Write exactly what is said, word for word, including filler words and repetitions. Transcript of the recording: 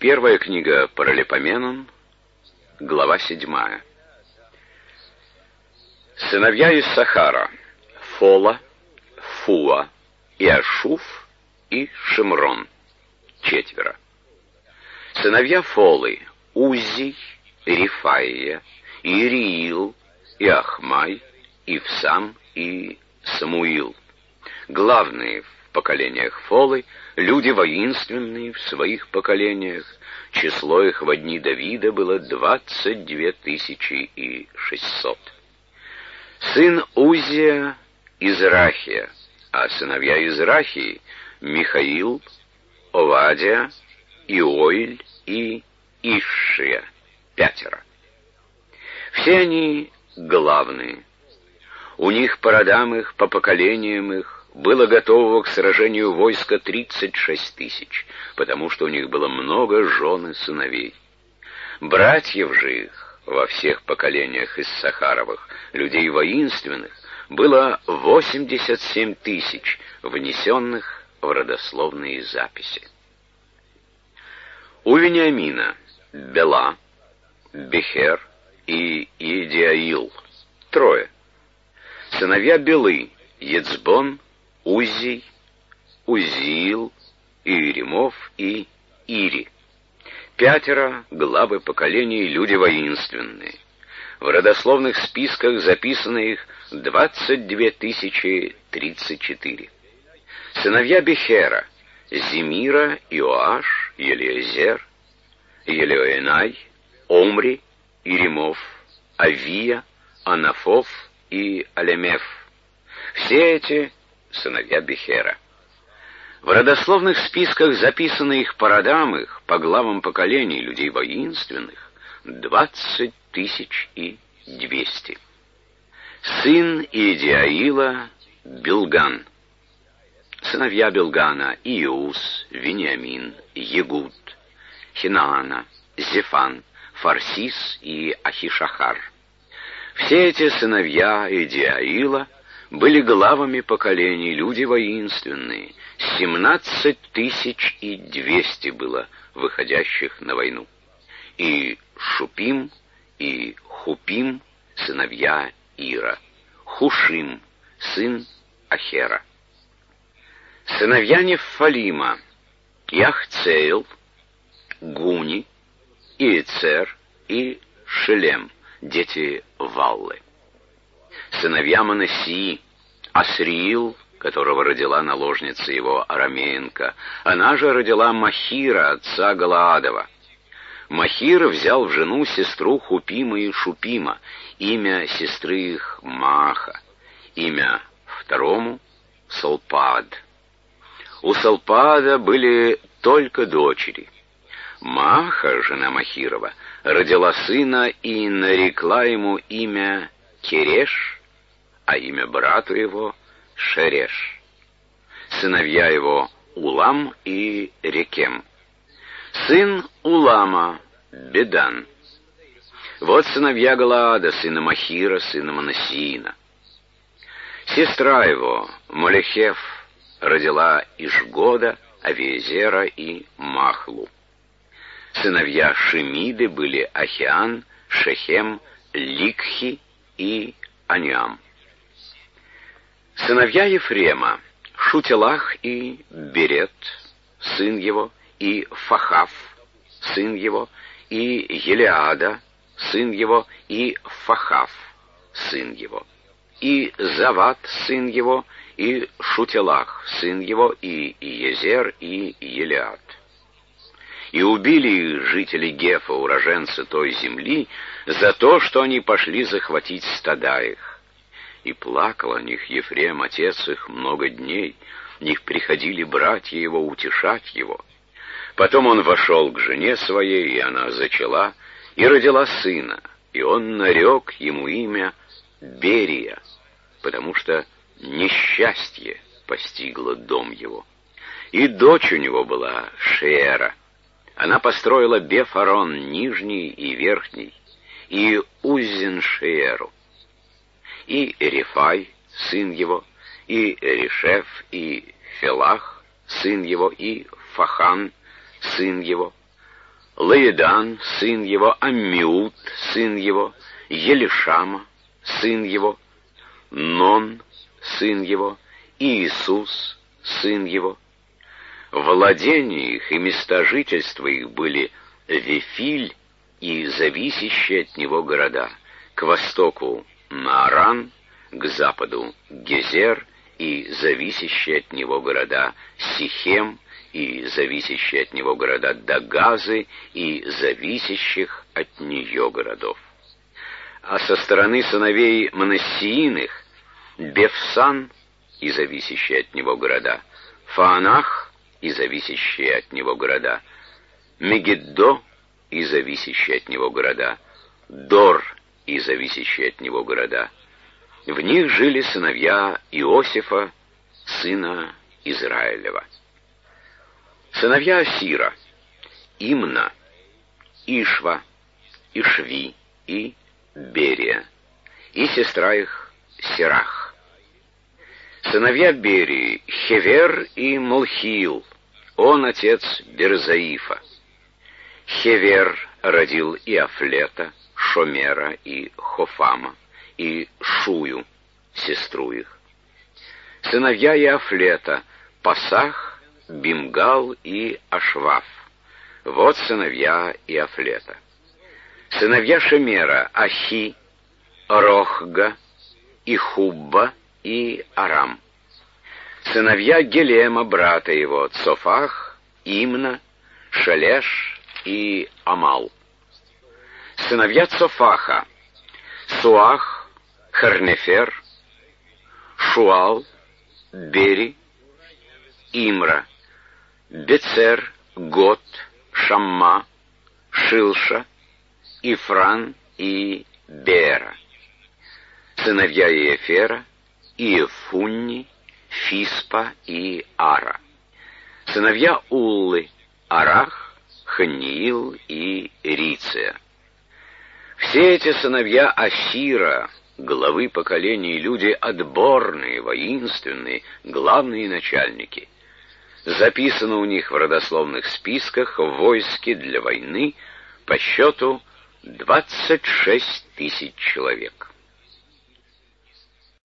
Первая книга Паралипоменон, глава седьмая. Сыновья Иссахара: Фола, Фуа, Иашуф и Шимрон. Четверо. Сыновья Фолы: Уззий, Рифаия, Ириил, Иахмай, Ивсам и Самуил. Главные в поколениях Фолы, люди воинственные в своих поколениях. Число их во дни Давида было двадцать две тысячи и шестьсот. Сын Уззия — Израхия, а сыновья Израхии — Михаил, Овадия, Иоиль и Ишшия. Пятеро. Все они главные. У них по родам их, по поколениям их, было готового к сражению войска тридцать шесть тысяч, потому что у них было много жен и сыновей. Братьев же их во всех поколениях Иссахаровых, людей воинственных, было восемьдесят семь тысяч, внесенных в родословные записи. У Вениамина Бела, Бехер и Идиаил. Трое. Сыновья Белы: Ецбон, Уззий, Узиил, Иеремов и Ири. Пятеро главы поколений, люди воинственные. В родословных списках записано их двадцать две тысячи тридцать четыре. Сыновья Бехера: Зимира, Иоаш, Елиезер, Елиоэнай, Омри, Иремов, Авия, Анафов и Алемеф. Все эти сыновья Бехера. В родословных списках записано их по родам их, по главам поколений, людей воинственных, двадцать тысяч и двести. Сын Идиаила — Билган. Сыновья Билгана: Иус, Вениамин, Егуд, Хинаана, Зефан, Фарсис и Ахишахар. Все эти сыновья Идиаила были главами поколений, люди воинственные. Семнадцать тысяч и двести было выходящих на войну. И Шупим, и Хупим, сыновья Ира. Хушим, сын Ахера. Сыновья Нефалима: Яхцейл, Гуни, Иецер и Шелем, дети Валлы. Сыновья Манассии: Асриил, которого родила наложница его Арамеенко. Она же родила Махира, отца Галаадова. Махир взял в жену сестру Хупима и Шупима, имя сестры их Мааха, имя второму Салпаад. У Салпаада были только дочери. Мааха, жена Махирова, родила сына и нарекла ему имя Кереш, а имя брату его Шереш. Сыновья его Улам и Рекем. Сын Улама — Бедан. Вот сыновья Галаада, сына Махира, сына Манассиина. Сестра его Молехев родила Ишгода, Авиезера и Махлу. Сыновья Шемиды были Ахиан, Шехем, Ликхи и Аниам. Сыновья Ефрема: Шутелах и Берет, сын его, и Фахав, сын его, и Елиада, сын его, и Фахав, сын его, и Зават, сын его, и Шутелах, сын его, и Езер, и Елиад. И убили их жители Гефа, уроженцы той земли, за то, что они пошли захватить стада их. И плакал о них Ефрем, отец их, много дней. В них приходили братья его утешать его. Потом он вошел к жене своей, и она зачала, и родила сына, и он нарек ему имя Берия, потому что несчастье постигло дом его. И дочь у него была Шеера. Она построила Бефарон нижний и верхний, и Уззин-Шееру. И Рифай, сын его, и Решеф, и Фелах, сын его, и Фахан, сын его, Лаидан, сын его, Аммиуд, сын его, Елишама, сын его, Нон, сын его, Иисус, сын его. Владения их и места жительства их были Вифиль и зависящие от него города, к востоку Нааран, к западу Гезер и зависящие от него города Сихем и зависящие от него города Дагазы и зависящих от нее городов. А со стороны сыновей Манассииных Бефсан и зависящие от него города, Фаанах и зависящие от него города, Мегиддо и зависящие от него города, Дор и зависящие от него города. В них жили сыновья Иосифа, сына Израилева. Сыновья Асира: Имна, Ишва, Ишви и Берия, и сестра их Серах. Сыновья Берии: Хевер и Малхиил, он отец Берзаифа. Хевер родил Иафлета, Шомера и Хофама, и Шую, сестру их. Сыновья Иафлета: Пасах, Бимгал и Ашваф. Вот сыновья Иафлета. Сыновья Шемера: Ахи, Рохга, Ихубба и Арам. Сыновья Гелема, брата его: Цофах, Имна, Шалеш и Амал. Сыновья Цофаха: Суах, Харнефер, Шуал, Бери, Имра, Бецер, Гот, Шамма, Шилша, Ифран и Бера. Сыновья Иефера: Иефунни, Фиспа и Ара. Сыновья Уллы: Арах, Ханиил и Риция. Все эти сыновья Асира, главы поколений, люди отборные, воинственные, главные начальники. Записано у них в родословных списках в войске для войны по счету двадцать шесть тысяч человек.